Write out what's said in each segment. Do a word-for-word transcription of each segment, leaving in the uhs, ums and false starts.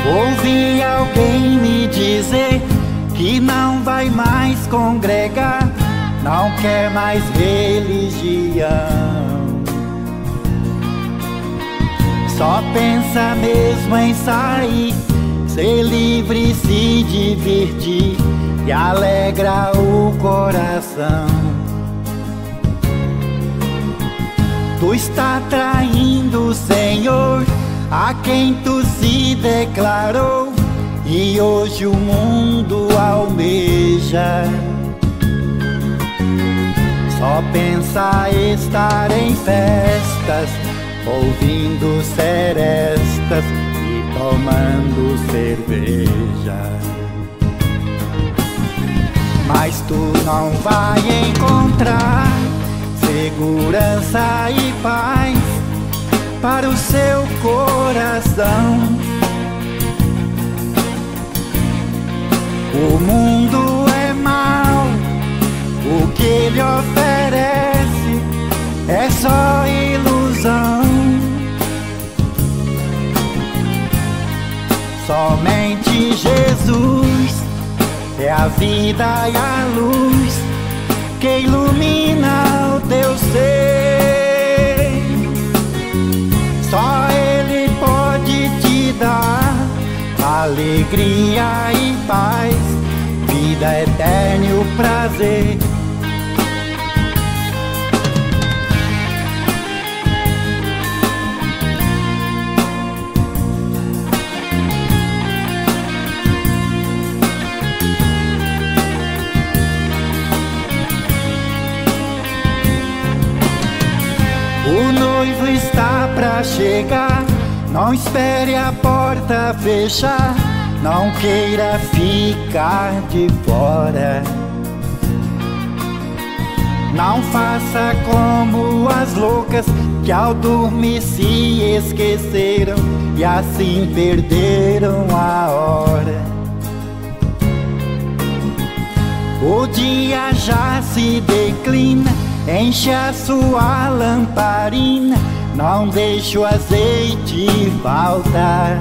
Ouvi alguém me dizer que não vai mais congregar, não quer mais religião, só pensa mesmo em sair, ser livre, se divertir e alegra o coração. Tu está traindo o Senhor, a quem tu se declarou, e hoje o mundo almeja. Só pensa estar em festas, ouvindo serestas e tomando cerveja. Mas tu não vai encontrar segurança e paz para o seu coração. O mundo é mau, o que ele oferece é só ilusão. Somente Jesus é a vida e a luz que ilumina o teu ser. Só Ele pode te dar alegria e paz, vida eterna e o prazer. O noivo está pra chegar, não espere a porta fechar, não queira ficar de fora. Não faça como as loucas que ao dormir se esqueceram e assim perderam a hora. O dia já se declina, enche a sua lamparina, não deixe o azeite faltar.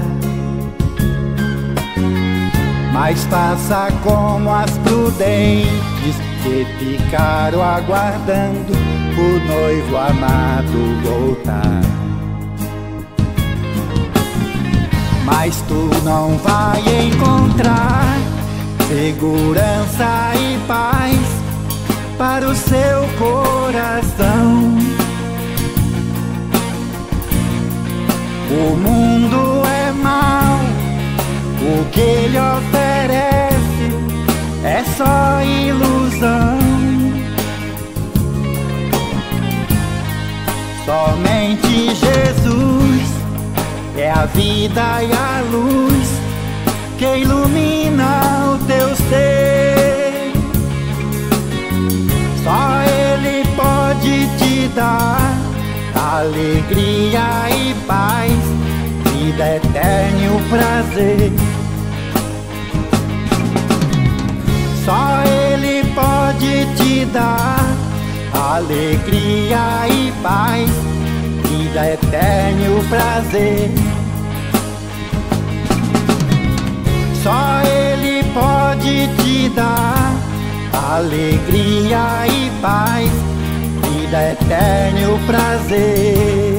Mas faça como as prudentes que ficaram aguardando o noivo amado voltar. Mas tu não vai encontrar segurança e paz para o seu coração. O mundo é mau, o que ele oferece é só ilusão. Somente Jesus é a vida e a luz que ilumina o teu ser. Só Ele pode te dar alegria e paz, vida eterna e o prazer. Só Ele pode te dar alegria e paz, vida eterna e o prazer. Só Ele pode te dar alegria e paz, vida eterna e o prazer.